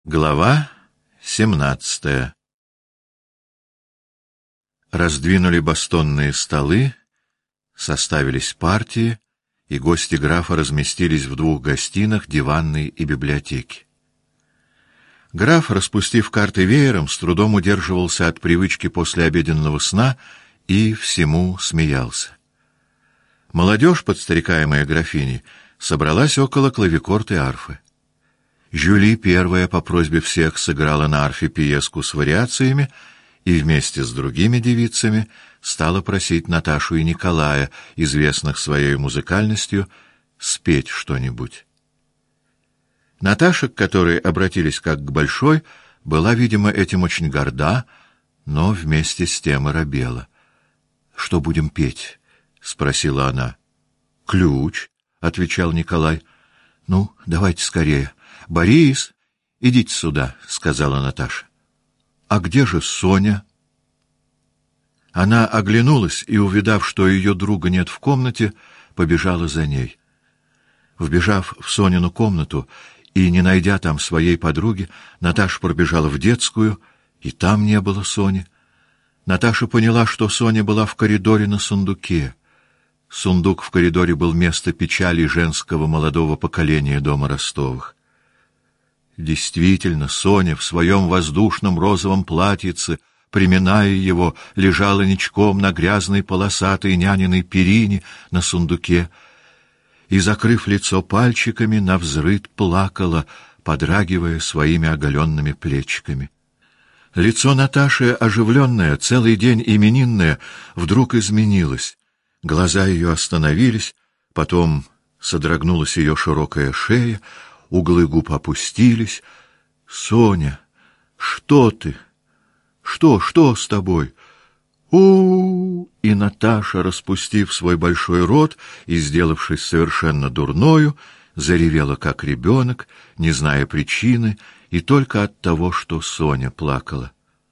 Глава 17. Раздвинули бастонные столы, составились партии, и гости графа разместились в двух гостинах, диванной и библиотеке. Граф, распустив карты веером, с трудом удерживался от привычки после обеденного сна и всему смеялся. Молодежь, подстрекаемая графиней, собралась около клавикорд и арфы. Жюли первая по просьбе всех сыграла на арфе пьеску с вариациями и вместе с другими девицами стала просить Наташу и Николая, известных своей музыкальностью, спеть что-нибудь. Наташа, к которой обратились как к большой, была, видимо, этим очень горда, но вместе с тем и робела. — Что будем петь? — спросила она. — Ключ, — отвечал Николай. — Ну, давайте скорее. — Борис, идите сюда, — сказала Наташа. — А где же Соня? Она оглянулась и, увидав, что ее друга нет в комнате, побежала за ней. Вбежав в Сонину комнату и не найдя там своей подруги, Наташа пробежала в детскую, и там не было Сони. Наташа поняла, что Соня была в коридоре на сундуке. Сундук в коридоре был место печали женского молодого поколения дома Ростовых. Действительно, Соня в своем воздушном розовом платьице, приминая его, лежала ничком на грязной полосатой няниной перине на сундуке и, закрыв лицо пальчиками, навзрыд плакала, подрагивая своими оголенными плечиками. Лицо Наташи, оживленное, целый день именинное, вдруг изменилось. Глаза ее остановились, потом содрогнулась ее широкая шея, углы губ опустились. — Соня, что ты? Что с тобой? У-у-у! И Наташа, распустив свой большой рот и сделавшись совершенно дурною, заревела как ребенок, не зная причины, и только от того, что Соня плакала.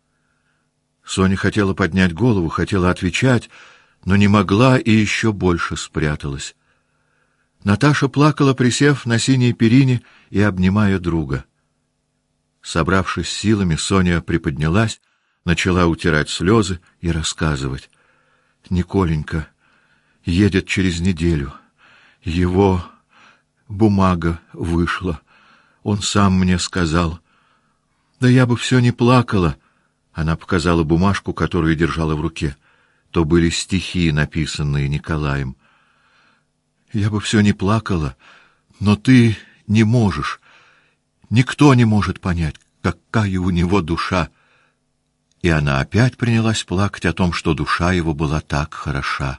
Соня хотела поднять голову, хотела отвечать, но не могла и еще больше спряталась. Наташа плакала, присев на синей перине и обнимая друга. Собравшись силами, Соня приподнялась, начала утирать слезы и рассказывать. Николенька едет через неделю. Его бумага вышла. Он сам мне сказал. Да я бы все не плакала. Она показала бумажку, которую держала в руке. То были стихи, написанные Николаем. Я бы все не плакала, но ты не можешь. Никто не может понять, какая у него душа. И она опять принялась плакать о том, что душа его была так хороша.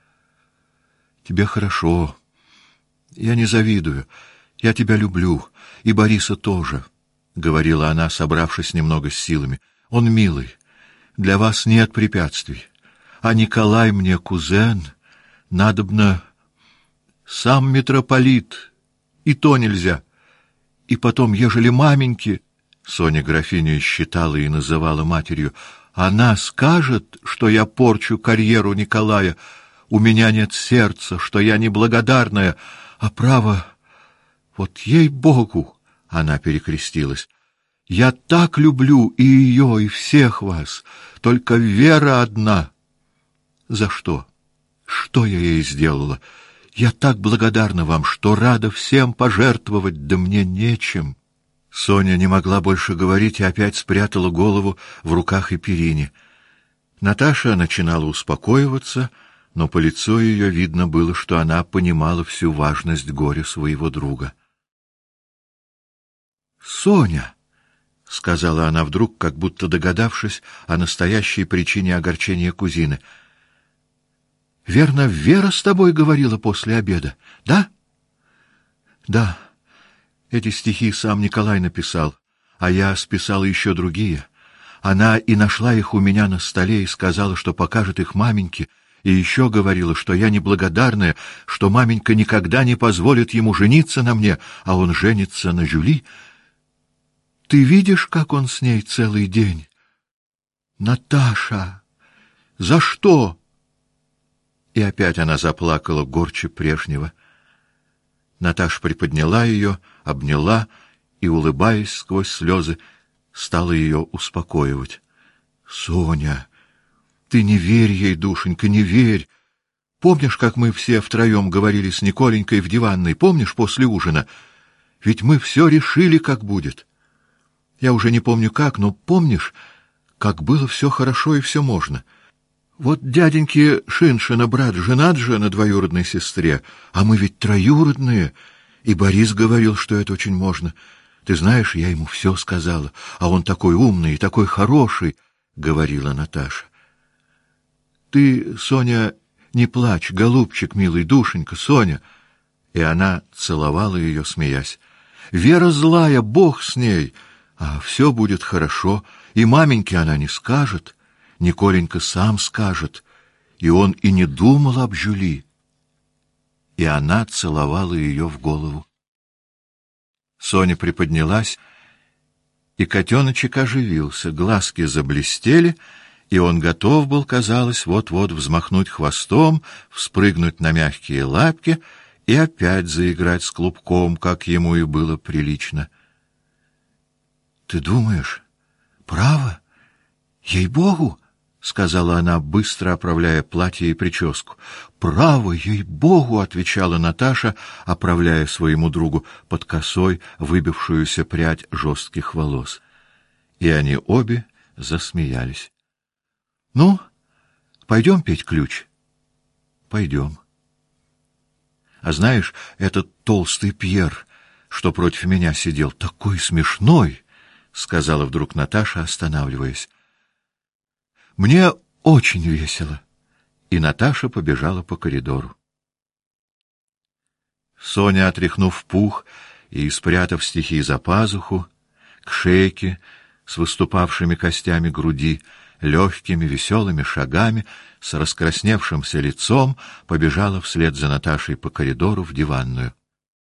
Тебе хорошо. Я не завидую. Я тебя люблю. И Бориса тоже, — говорила она, собравшись немного с силами. Он милый. Для вас нет препятствий. А Николай мне кузен. Надобно... Сам митрополит. И то нельзя. И потом, ежели маменьки... Соня графиню считала и называла матерью. Она скажет, что я порчу карьеру Николая. У меня нет сердца, что я неблагодарная. А право... Вот ей-богу... Она перекрестилась. Я так люблю и ее, и всех вас. Только вера одна. За что? Что я ей сделала? Я так благодарна вам, что рада всем пожертвовать, да мне нечем. Соня не могла больше говорить и опять спрятала голову в руках и перине. Наташа начинала успокоиваться, но по лицу ее видно было, что она понимала всю важность горя своего друга. «Соня!» — сказала она вдруг, как будто догадавшись о настоящей причине огорчения кузины. — Верно, Вера с тобой говорила после обеда, да? — Да. Эти стихи сам Николай написал, а я списала еще другие. Она и нашла их у меня на столе и сказала, что покажет их маменьке, и еще говорила, что я неблагодарная, что маменька никогда не позволит ему жениться на мне, а он женится на Жюли. Ты видишь, как он с ней целый день? Наташа, за что? И опять она заплакала горче прежнего. Наташа приподняла ее, обняла и, улыбаясь сквозь слезы, стала ее успокоивать. — Соня, ты не верь ей, душенька, не верь. Помнишь, как мы все втроем говорили с Николенькой в диванной, помнишь, после ужина? Ведь мы все решили, как будет. Я уже не помню как, но помнишь, как было все хорошо и все можно. Вот дяденьки Шиншина брат женат же на двоюродной сестре, а мы ведь троюродные, и Борис говорил, что это очень можно. Ты знаешь, я ему все сказала, а он такой умный и такой хороший, — говорила Наташа. Ты, Соня, не плачь, голубчик милый, душенька, Соня. И она целовала ее, смеясь. Вера злая, Бог с ней, а все будет хорошо, и маменьке она не скажет, Николенька сам скажет, и он и не думал об Жюли. И она целовала ее в голову. Соня приподнялась, и котеночек оживился, глазки заблестели, и он готов был, казалось, вот-вот взмахнуть хвостом, вспрыгнуть на мягкие лапки и опять заиграть с клубком, как ему и было прилично. — Ты думаешь, право? Ей-богу! — сказала она, быстро оправляя платье и прическу. — Право, ей-богу! — отвечала Наташа, оправляя своему другу под косой выбившуюся прядь жестких волос. И они обе засмеялись. — Ну, пойдем петь ключ? — Пойдем. — А знаешь, этот толстый Пьер, что против меня сидел, такой смешной, — сказала вдруг Наташа, останавливаясь. — Мне очень весело. И Наташа побежала по коридору. Соня, отряхнув пух и спрятав стихи за пазуху, к шейке с выступавшими костями груди, легкими веселыми шагами, с раскрасневшимся лицом, побежала вслед за Наташей по коридору в диванную.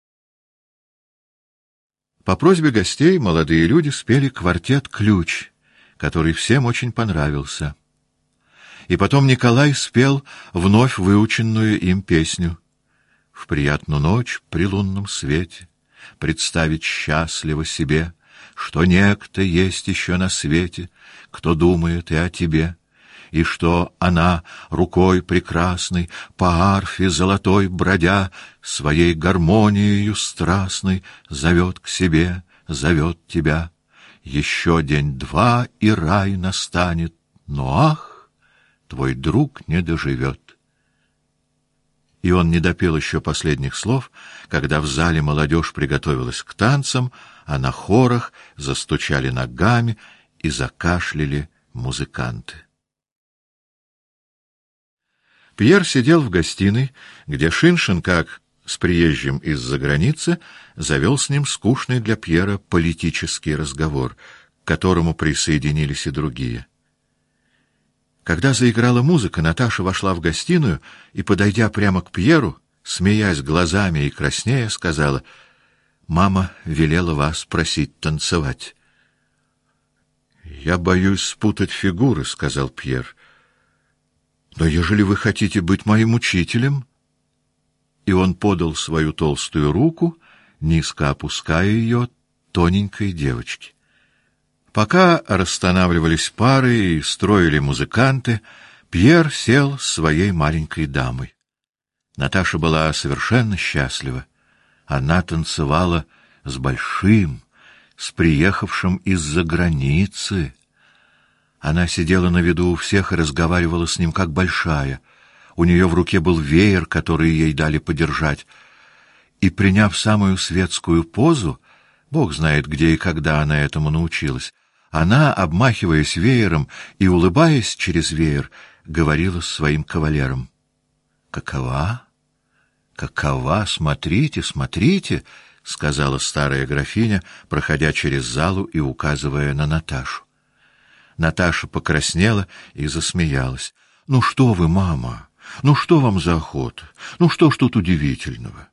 По просьбе гостей молодые люди спели квартет «Ключ», который всем очень понравился. И потом Николай спел вновь выученную им песню: «В приятную ночь при лунном свете представить счастливо себе, что некто есть еще на свете, кто думает и о тебе, и что она рукой прекрасной по арфе золотой бродя своей гармонией страстной зовет к себе, зовет тебя. Еще день-два, и рай настанет, но ах, твой друг не доживет». И он не допел еще последних слов, когда в зале молодежь приготовилась к танцам, а на хорах застучали ногами и закашляли музыканты. Пьер сидел в гостиной, где Шиншин, как с приезжим из-за границы, завел с ним скучный для Пьера политический разговор, к которому присоединились и другие. Когда заиграла музыка, Наташа вошла в гостиную и, подойдя прямо к Пьеру, смеясь глазами и краснея, сказала: «Мама велела вас просить танцевать». «Я боюсь спутать фигуры», — сказал Пьер. «Но ежели вы хотите быть моим учителем...» И он подал свою толстую руку, низко опуская ее тоненькой девочке. Пока расстанавливались пары и строили музыканты, Пьер сел с своей маленькой дамой. Наташа была совершенно счастлива. Она танцевала с большим, с приехавшим из-за границы. Она сидела на виду у всех и разговаривала с ним как большая. У нее в руке был веер, который ей дали подержать. И, приняв самую светскую позу, Бог знает, где и когда она этому научилась, она, обмахиваясь веером и улыбаясь через веер, говорила с своим кавалером: «Какова? Какова? Смотрите, смотрите!» — сказала старая графиня, проходя через залу и указывая на Наташу. Наташа покраснела и засмеялась. «Ну что вы, мама? Ну что вам за охота? Ну что ж тут удивительного?»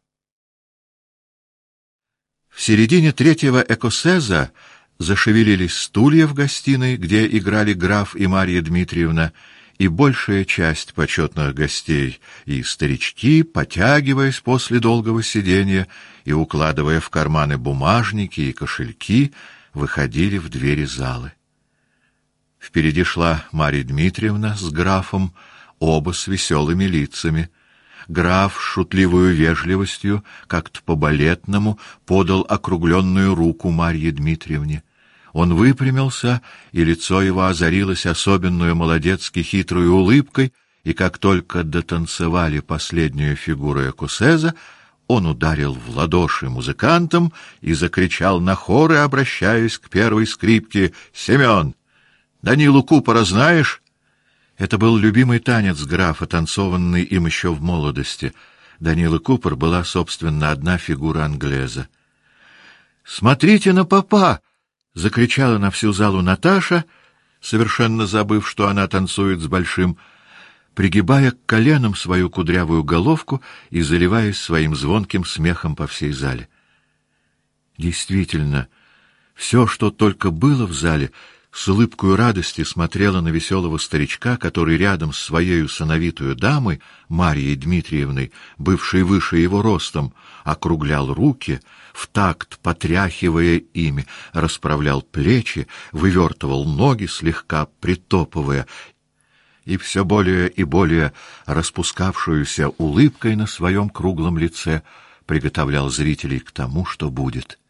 В середине третьего экосеза зашевелились стулья в гостиной, где играли граф и Марья Дмитриевна, и большая часть почетных гостей и старички, потягиваясь после долгого сидения и укладывая в карманы бумажники и кошельки, выходили в двери залы. Впереди шла Марья Дмитриевна с графом, оба с веселыми лицами. Граф с шутливою вежливостью, как-то по-балетному, подал округленную руку Марье Дмитриевне. Он выпрямился, и лицо его озарилось особенную молодецки хитрой улыбкой, и как только дотанцевали последнюю фигуру экусеза, он ударил в ладоши музыкантам и закричал на хоры, обращаясь к первой скрипке: «Семен, Данилу Купора знаешь?» Это был любимый танец графа, танцованный им еще в молодости. Данила Купор была, собственно, одна фигура англеза. «Смотрите на попа!» — закричала на всю залу Наташа, совершенно забыв, что она танцует с Большим, пригибая к коленам свою кудрявую головку и заливаясь своим звонким смехом по всей зале. Действительно, все, что только было в зале, с улыбкой радости смотрела на веселого старичка, который рядом с своею сановитую дамой, Марьей Дмитриевной, бывшей выше его ростом, округлял руки, в такт потряхивая ими, расправлял плечи, вывертывал ноги, слегка притопывая, и все более и более распускавшуюся улыбкой на своем круглом лице приготовлял зрителей к тому, что будет.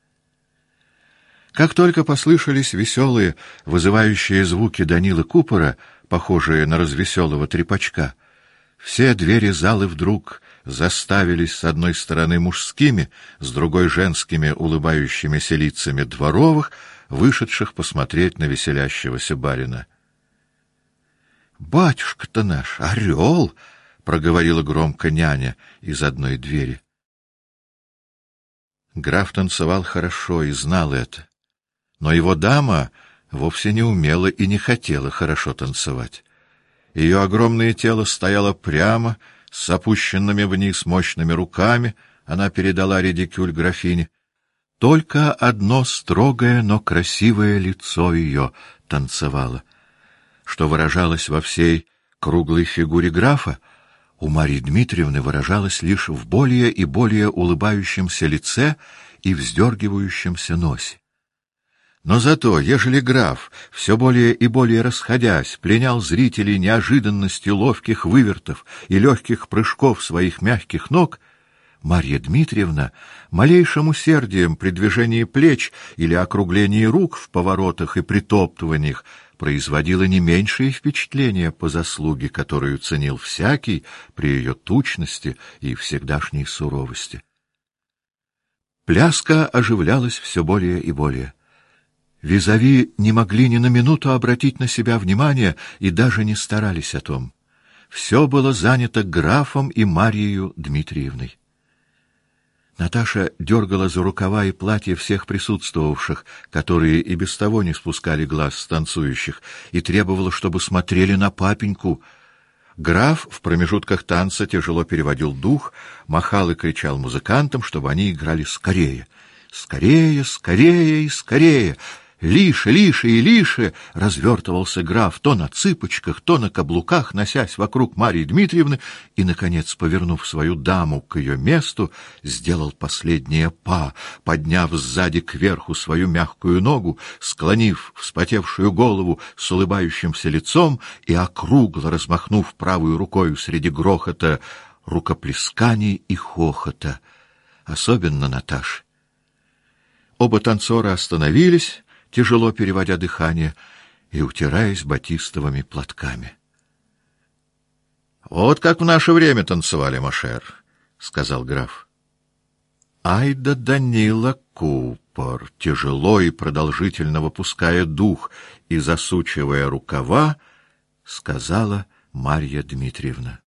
Как только послышались веселые, вызывающие звуки Данилы Купора, похожие на развеселого трепачка, все двери залы вдруг заставились с одной стороны мужскими, с другой женскими улыбающимися лицами дворовых, вышедших посмотреть на веселящегося барина. «Батюшка-то наш, орел!» — проговорила громко няня из одной двери. Граф танцевал хорошо и знал это. Но его дама вовсе не умела и не хотела хорошо танцевать. Ее огромное тело стояло прямо, с опущенными вниз мощными руками, она передала редикюль графине. Только одно строгое, но красивое лицо ее танцевало. Что выражалось во всей круглой фигуре графа, у Марьи Дмитриевны выражалось лишь в более и более улыбающемся лице и вздергивающемся носе. Но зато, ежели граф, все более и более расходясь, пленял зрителей неожиданностью ловких вывертов и легких прыжков своих мягких ног, Марья Дмитриевна малейшим усердием при движении плеч или округлении рук в поворотах и притоптываниях производила не меньшее впечатление по заслуге, которую ценил всякий при ее тучности и всегдашней суровости. Пляска оживлялась все более и более. Визави не могли ни на минуту обратить на себя внимание и даже не старались о том. Все было занято графом и Марьей Дмитриевной. Наташа дергала за рукава и платья всех присутствовавших, которые и без того не спускали глаз с танцующих, и требовала, чтобы смотрели на папеньку. Граф в промежутках танца тяжело переводил дух, махал и кричал музыкантам, чтобы они играли скорее. «Скорее, скорее и скорее!» Лише, лише и лише развертывался граф то на цыпочках, то на каблуках, носясь вокруг Марьи Дмитриевны, и, наконец, повернув свою даму к ее месту, сделал последнее па, подняв сзади кверху свою мягкую ногу, склонив вспотевшую голову с улыбающимся лицом и округло размахнув правую рукою среди грохота, рукоплесканий и хохота, особенно Наташи. Оба танцора остановились, тяжело переводя дыхание и утираясь батистовыми платками. — Вот как в наше время танцевали, Машер, — сказал граф. — Ай да Данила Купор, тяжело и продолжительно выпуская дух и засучивая рукава, сказала Марья Дмитриевна.